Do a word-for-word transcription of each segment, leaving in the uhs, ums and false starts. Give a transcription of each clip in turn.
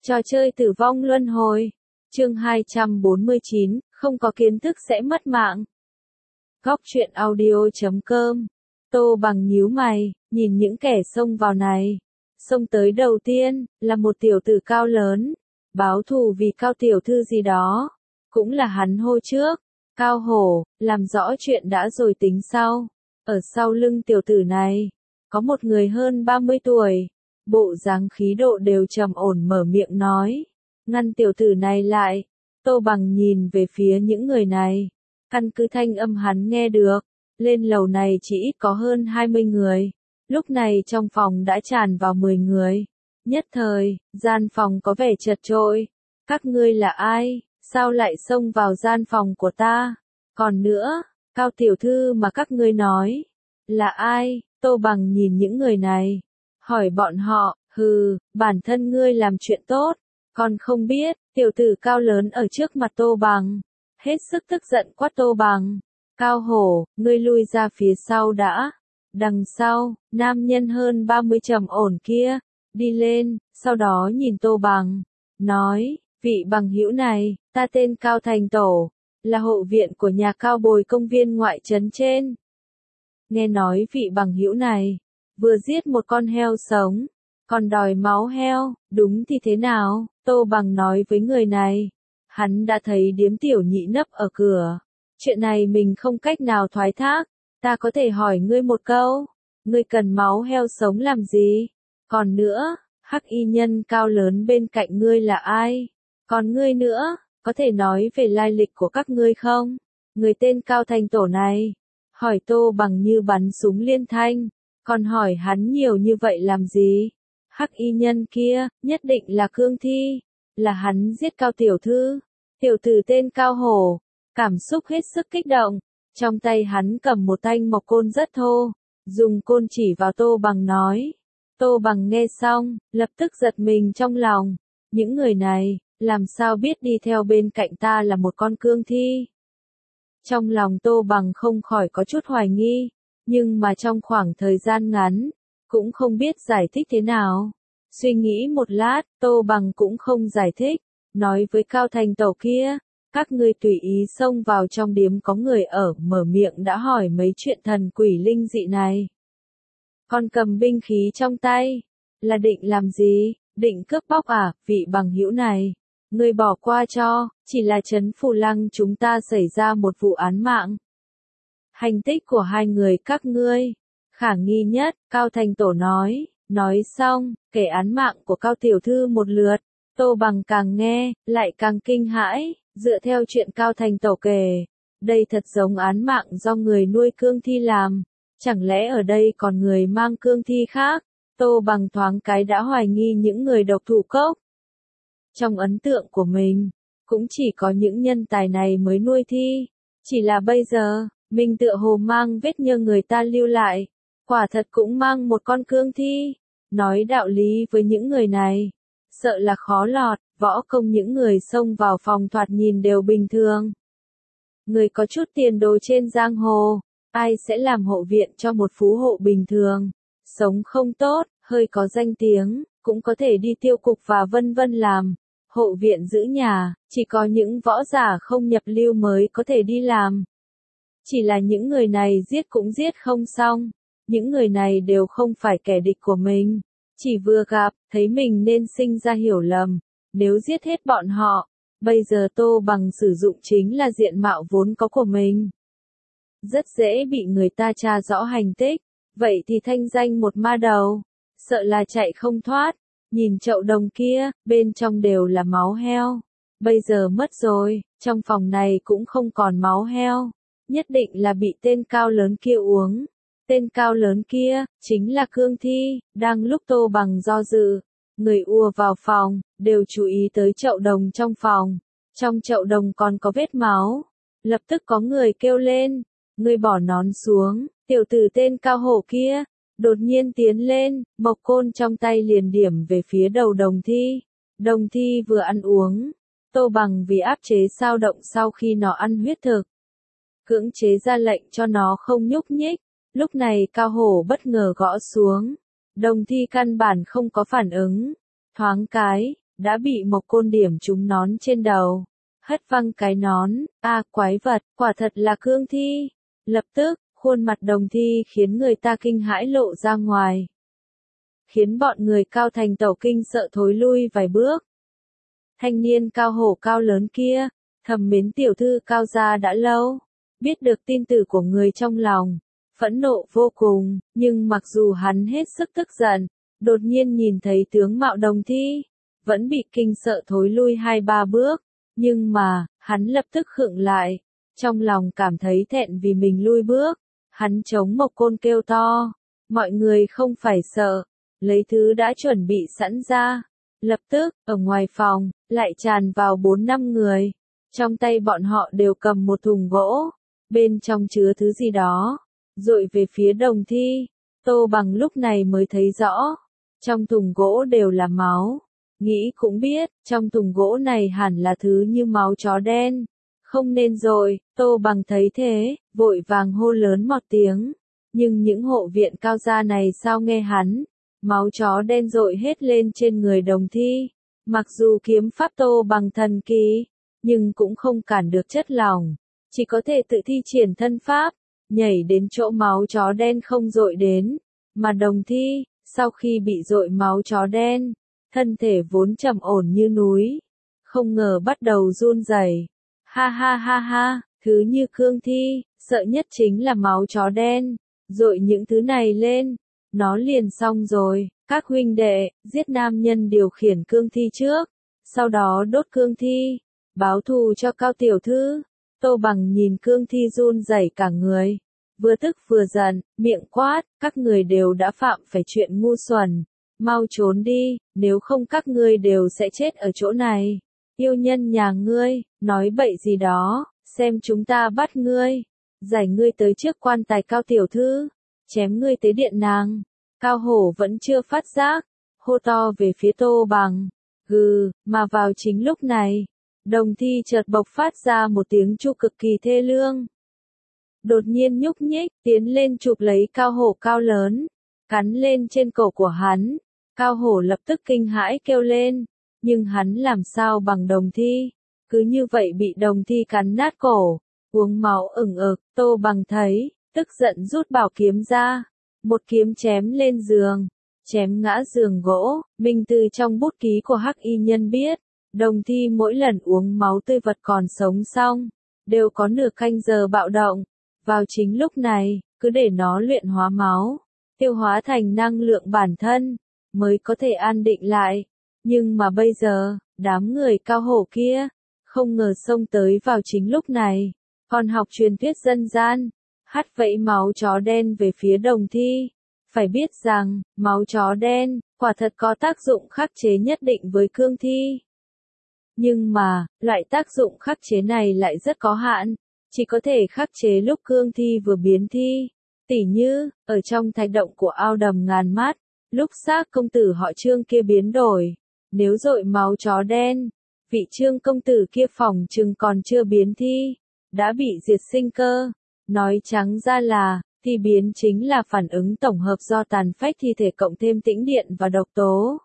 Trò chơi tử vong luân hồi. Chương hai trăm bốn mươi chín, không có kiến thức sẽ mất mạng. Góc truyện audio chấm com. Tô Bằng nhíu mày, nhìn những kẻ xông vào này. Xông tới đầu tiên, là một tiểu tử cao lớn. Báo thù vì Cao tiểu thư gì đó. Cũng là hắn hô trước. Cao hổ, làm rõ chuyện đã rồi tính sau. Ở sau lưng tiểu tử này, có một người hơn ba mươi tuổi. Bộ dáng khí độ đều trầm ổn mở miệng nói. Ngăn tiểu tử này lại. Tô Bằng nhìn về phía những người này. Căn cứ thanh âm hắn nghe được. Lên lầu này chỉ ít có hơn hai mươi người. Lúc này trong phòng đã tràn vào mười người. Nhất thời, gian phòng có vẻ chật chội. Các ngươi là ai? Sao lại xông vào gian phòng của ta? Còn nữa, Cao tiểu thư mà các ngươi nói. Là ai? Tô Bằng nhìn những người này. Hỏi bọn họ, hừ, bản thân ngươi làm chuyện tốt. Còn không biết, tiểu tử cao lớn ở trước mặt Tô Bằng. Hết sức tức giận quát Tô Bằng. Cao hổ, ngươi lui ra phía sau đã. Đằng sau, nam nhân hơn ba mươi trầm ổn kia. Đi lên, sau đó nhìn Tô Bằng. Nói, vị bằng hữu này, ta tên Cao Thành Tổ. Là hộ viện của nhà Cao Bồi công viên ngoại trấn trên. Nghe nói vị bằng hữu này. Vừa giết một con heo sống. Còn đòi máu heo, đúng thì thế nào? Tô Bằng nói với người này. Hắn đã thấy điếm tiểu nhị nấp ở cửa. Chuyện này mình không cách nào thoái thác. Ta có thể hỏi ngươi một câu. Ngươi cần máu heo sống làm gì? Còn nữa, hắc y nhân cao lớn bên cạnh ngươi là ai? Còn ngươi nữa, có thể nói về lai lịch của các ngươi không? Người tên Cao Thành Tổ này. Hỏi Tô Bằng như bắn súng liên thanh. Còn hỏi hắn nhiều như vậy làm gì? Hắc y nhân kia, nhất định là cương thi. Là hắn giết Cao tiểu thư. Tiểu tử tên Cao Hổ. Cảm xúc hết sức kích động. Trong tay hắn cầm một thanh mộc côn rất thô. Dùng côn chỉ vào Tô Bằng nói. Tô Bằng nghe xong, lập tức giật mình trong lòng. Những người này, làm sao biết đi theo bên cạnh ta là một con cương thi? Trong lòng Tô Bằng không khỏi có chút hoài nghi. Nhưng mà trong khoảng thời gian ngắn, cũng không biết giải thích thế nào. Suy nghĩ một lát, Tô Bằng cũng không giải thích. Nói với Cao Thành Tổ kia, các ngươi tùy ý xông vào trong điếm có người ở, mở miệng đã hỏi mấy chuyện thần quỷ linh dị này. Còn cầm binh khí trong tay, là định làm gì? Định cướp bóc à? Vị bằng hữu này, ngươi bỏ qua cho, chỉ là trấn Phù Lăng chúng ta xảy ra một vụ án mạng. Hành tích của hai người các ngươi, khả nghi nhất, Cao Thành Tổ nói. Nói xong, kể án mạng của Cao tiểu thư một lượt. Tô Bằng càng nghe, lại càng kinh hãi. Dựa theo chuyện Cao Thành Tổ kể, đây thật giống án mạng do người nuôi cương thi làm. Chẳng lẽ ở đây còn người mang cương thi khác? Tô Bằng thoáng cái đã hoài nghi những người độc thủ cốc. Trong ấn tượng của mình, cũng chỉ có những nhân tài này mới nuôi thi. Chỉ là bây giờ, mình tựa hồ mang vết nhơ người ta lưu lại. Quả thật cũng mang một con cương thi. Nói đạo lý với những người này, sợ là khó lọt. Võ công những người xông vào phòng thoạt nhìn đều bình thường. Người có chút tiền đồ trên giang hồ, ai sẽ làm hộ viện cho một phú hộ bình thường. Sống không tốt, hơi có danh tiếng, cũng có thể đi tiêu cục và vân vân làm. Hộ viện giữ nhà, chỉ có những võ giả không nhập lưu mới có thể đi làm. Chỉ là những người này giết cũng giết không xong. Những người này đều không phải kẻ địch của mình. Chỉ vừa gặp, thấy mình nên sinh ra hiểu lầm. Nếu giết hết bọn họ, bây giờ Tô Bằng sử dụng chính là diện mạo vốn có của mình. Rất dễ bị người ta tra rõ hành tích, vậy thì thanh danh một ma đầu, sợ là chạy không thoát. Nhìn chậu đồng kia, bên trong đều là máu heo. Bây giờ mất rồi, trong phòng này cũng không còn máu heo. Nhất định là bị tên cao lớn kia uống. Tên cao lớn kia, chính là cương thi, đang lúc Tô Bằng do dự. Người ùa vào phòng, đều chú ý tới chậu đồng trong phòng. Trong chậu đồng còn có vết máu. Lập tức có người kêu lên. Người bỏ nón xuống, tiểu tử tên Cao Hổ kia. Đột nhiên tiến lên, mộc côn trong tay liền điểm về phía đầu đồng thi. Đồng thi vừa ăn uống. Tô Bằng vì áp chế sao động sau khi nó ăn huyết thực. Cưỡng chế ra lệnh cho nó không nhúc nhích. Lúc này Cao Hổ bất ngờ gõ xuống. Đồng thi căn bản không có phản ứng. Thoáng cái, đã bị một côn điểm trúng nón trên đầu. Hất văng cái nón, a quái vật, quả thật là cương thi. Lập tức, khuôn mặt đồng thi khiến người ta kinh hãi lộ ra ngoài. Khiến bọn người Cao Thành Tẩu kinh sợ thối lui vài bước. Thanh niên cao hổ cao lớn kia, thầm mến tiểu thư Cao gia đã lâu. Biết được tin tử của người trong lòng, phẫn nộ vô cùng, nhưng mặc dù hắn hết sức tức giận, đột nhiên nhìn thấy tướng mạo đồng thi, vẫn bị kinh sợ thối lui hai ba bước, nhưng mà, hắn lập tức khựng lại, trong lòng cảm thấy thẹn vì mình lui bước, hắn chống một côn kêu to, mọi người không phải sợ, lấy thứ đã chuẩn bị sẵn ra, lập tức, ở ngoài phòng, lại tràn vào bốn năm người, trong tay bọn họ đều cầm một thùng gỗ, bên trong chứa thứ gì đó, dội về phía đồng thi, Tô Bằng lúc này mới thấy rõ, trong thùng gỗ đều là máu. Nghĩ cũng biết, trong thùng gỗ này hẳn là thứ như máu chó đen. Không nên rồi, Tô Bằng thấy thế, vội vàng hô lớn một tiếng. Nhưng những hộ viện Cao gia này sao nghe hắn, máu chó đen dội hết lên trên người đồng thi. Mặc dù kiếm pháp Tô Bằng thần kỳ, nhưng cũng không cản được chất lỏng. Chỉ có thể tự thi triển thân pháp, nhảy đến chỗ máu chó đen không dội đến. Mà đồng thi, sau khi bị dội máu chó đen, thân thể vốn trầm ổn như núi, không ngờ bắt đầu run rẩy. Ha ha ha ha, thứ như cương thi, sợ nhất chính là máu chó đen, dội những thứ này lên, nó liền xong rồi. Các huynh đệ, giết nam nhân điều khiển cương thi trước, sau đó đốt cương thi, báo thù cho Cao tiểu thư. Tô Bằng nhìn cương thi run rẩy cả người, vừa tức vừa giận, miệng quát, các người đều đã phạm phải chuyện ngu xuẩn. Mau trốn đi, nếu không các ngươi đều sẽ chết ở chỗ này. Yêu nhân nhà ngươi, nói bậy gì đó, xem chúng ta bắt ngươi. Giải ngươi tới trước quan tài Cao tiểu thư, chém ngươi tới điện nàng. Cao hổ vẫn chưa phát giác, hô to về phía Tô Bằng. Gừ, mà vào chính lúc này, đồng thi chợt bộc phát ra một tiếng chu cực kỳ thê lương. Đột nhiên nhúc nhích, tiến lên chụp lấy Cao hổ cao lớn, cắn lên trên cổ của hắn. Cao hổ lập tức kinh hãi kêu lên, nhưng hắn làm sao bằng đồng thi, cứ như vậy bị đồng thi cắn nát cổ, uống máu ửng ực. Tô Bằng thấy, tức giận rút bảo kiếm ra, một kiếm chém lên giường, chém ngã giường gỗ. Minh từ trong bút ký của Hắc Y Nhân biết, đồng thi mỗi lần uống máu tươi vật còn sống xong, đều có nửa canh giờ bạo động. Vào chính lúc này, cứ để nó luyện hóa máu, tiêu hóa thành năng lượng bản thân, mới có thể an định lại. Nhưng mà bây giờ, đám người Cao hổ kia, không ngờ xông tới vào chính lúc này, còn học truyền thuyết dân gian, hắt vẫy máu chó đen về phía đồng thi. Phải biết rằng, máu chó đen, quả thật có tác dụng khắc chế nhất định với cương thi. Nhưng mà, loại tác dụng khắc chế này lại rất có hạn, chỉ có thể khắc chế lúc cương thi vừa biến thi. Tỉ như, ở trong thạch động của ao đầm ngàn mát, lúc xác công tử họ Trương kia biến đổi, nếu dội máu chó đen, vị Trương công tử kia phỏng chừng còn chưa biến thi, đã bị diệt sinh cơ. Nói trắng ra là, thi biến chính là phản ứng tổng hợp do tàn phách thi thể cộng thêm tĩnh điện và độc tố.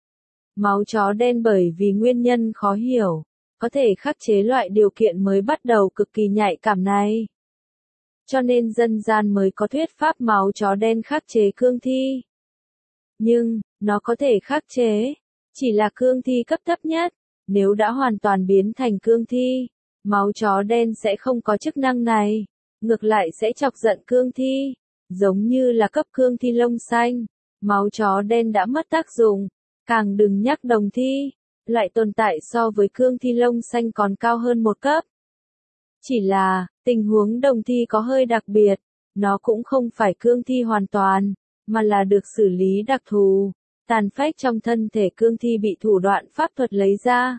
Máu chó đen bởi vì nguyên nhân khó hiểu, có thể khắc chế loại điều kiện mới bắt đầu cực kỳ nhạy cảm này. Cho nên dân gian mới có thuyết pháp máu chó đen khắc chế cương thi. Nhưng, nó có thể khắc chế, chỉ là cương thi cấp thấp nhất. Nếu đã hoàn toàn biến thành cương thi, máu chó đen sẽ không có chức năng này. Ngược lại sẽ chọc giận cương thi, giống như là cấp cương thi lông xanh. Máu chó đen đã mất tác dụng, càng đừng nhắc đồng thi, lại tồn tại so với cương thi lông xanh còn cao hơn một cấp. Chỉ là, tình huống đồng thi có hơi đặc biệt, nó cũng không phải cương thi hoàn toàn, mà là được xử lý đặc thù. Tàn phách trong thân thể cương thi bị thủ đoạn pháp thuật lấy ra,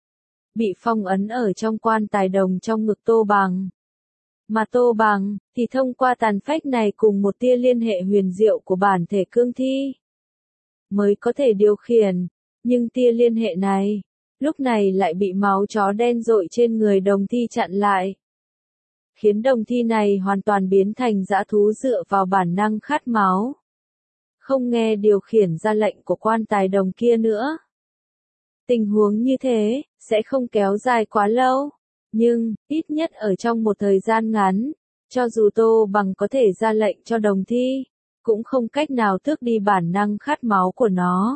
bị phong ấn ở trong quan tài đồng trong ngực Tô Bằng. Mà Tô Bằng, thì thông qua tàn phách này cùng một tia liên hệ huyền diệu của bản thể cương thi, mới có thể điều khiển. Nhưng tia liên hệ này, lúc này lại bị máu chó đen dội trên người đồng thi chặn lại. Khiến đồng thi này hoàn toàn biến thành dã thú dựa vào bản năng khát máu. Không nghe điều khiển ra lệnh của quan tài đồng kia nữa. Tình huống như thế, sẽ không kéo dài quá lâu. Nhưng, ít nhất ở trong một thời gian ngắn, cho dù Tô Bằng có thể ra lệnh cho Đồng Thi, cũng không cách nào tước đi bản năng khát máu của nó.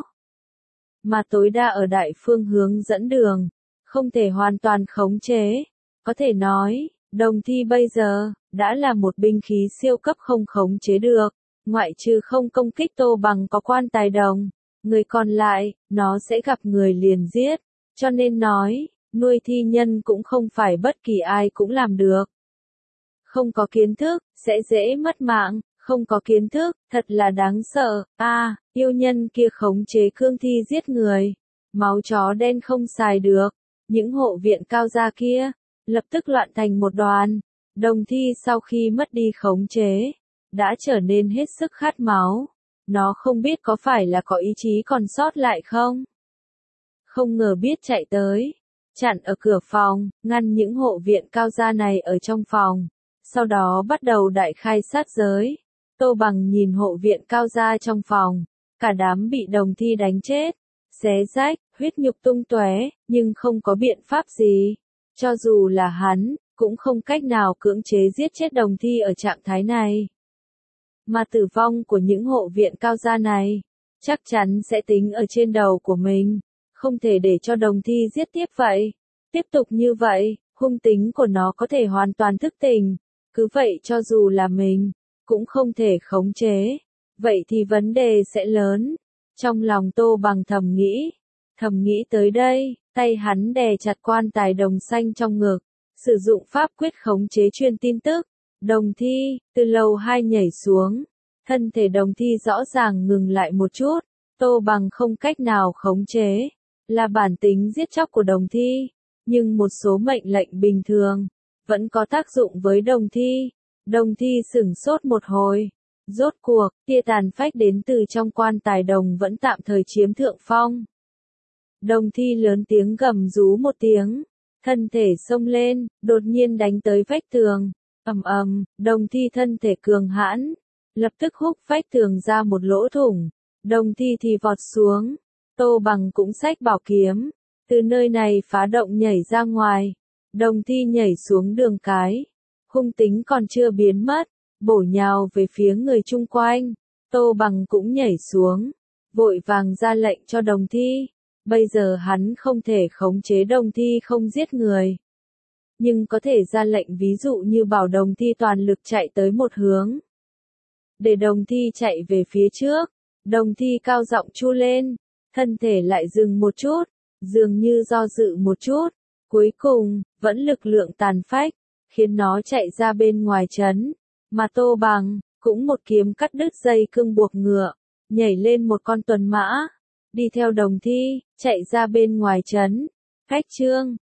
Mà tối đa ở đại phương hướng dẫn đường, không thể hoàn toàn khống chế. Có thể nói, Đồng Thi bây giờ, đã là một binh khí siêu cấp không khống chế được, ngoại trừ không công kích Tô Bằng có quan tài đồng. Người còn lại, nó sẽ gặp người liền giết. Cho nên nói, nuôi thi nhân cũng không phải bất kỳ ai cũng làm được. Không có kiến thức, sẽ dễ mất mạng. Không có kiến thức, thật là đáng sợ. A, à, yêu nhân kia khống chế cương thi giết người. Máu chó đen không xài được. Những hộ viện cao gia kia, lập tức loạn thành một đoàn. Đồng Thi sau khi mất đi khống chế, đã trở nên hết sức khát máu. Nó không biết có phải là có ý chí còn sót lại không? Không ngờ biết chạy tới, chặn ở cửa phòng, ngăn những hộ viện cao gia này ở trong phòng. Sau đó bắt đầu đại khai sát giới. Tô Bằng nhìn hộ viện cao gia trong phòng, cả đám bị Đồng Thi đánh chết, xé rách, huyết nhục tung tóe, nhưng không có biện pháp gì. Cho dù là hắn, cũng không cách nào cưỡng chế giết chết Đồng Thi ở trạng thái này. Mà tử vong của những hộ viện cao gia này, chắc chắn sẽ tính ở trên đầu của mình, không thể để cho Đồng Thi giết tiếp vậy. Tiếp tục như vậy, hung tính của nó có thể hoàn toàn thức tỉnh, cứ vậy cho dù là mình, cũng không thể khống chế. Vậy thì vấn đề sẽ lớn. Trong lòng Tô Bằng thầm nghĩ, thầm nghĩ tới đây, tay hắn đè chặt quan tài đồng xanh trong ngực, sử dụng pháp quyết khống chế truyền tin tức. Đồng Thi, từ lầu hai nhảy xuống, thân thể Đồng Thi rõ ràng ngừng lại một chút, Tô Bằng không cách nào khống chế, là bản tính giết chóc của Đồng Thi, nhưng một số mệnh lệnh bình thường, vẫn có tác dụng với Đồng Thi. Đồng Thi sửng sốt một hồi, rốt cuộc, tia tàn phách đến từ trong quan tài đồng vẫn tạm thời chiếm thượng phong. Đồng Thi lớn tiếng gầm rú một tiếng, thân thể xông lên, đột nhiên đánh tới vách tường. Ầm ầm, Đồng Thi thân thể cường hãn, lập tức húc vách tường ra một lỗ thủng. Đồng Thi thì vọt xuống, Tô Bằng cũng xách bảo kiếm, từ nơi này phá động nhảy ra ngoài. Đồng Thi nhảy xuống đường cái, hung tính còn chưa biến mất, bổ nhào về phía người chung quanh. Tô Bằng cũng nhảy xuống, vội vàng ra lệnh cho Đồng Thi. Bây giờ hắn không thể khống chế Đồng Thi không giết người, nhưng có thể ra lệnh ví dụ như bảo Đồng Thi toàn lực chạy tới một hướng, để Đồng Thi chạy về phía trước. Đồng Thi cao giọng chu lên, thân thể lại dừng một chút, dường như do dự một chút, cuối cùng, vẫn lực lượng tàn phách, khiến nó chạy ra bên ngoài trấn, mà Tô Bằng, cũng một kiếm cắt đứt dây cương buộc ngựa, nhảy lên một con tuần mã, đi theo Đồng Thi, chạy ra bên ngoài trấn. Khách trương,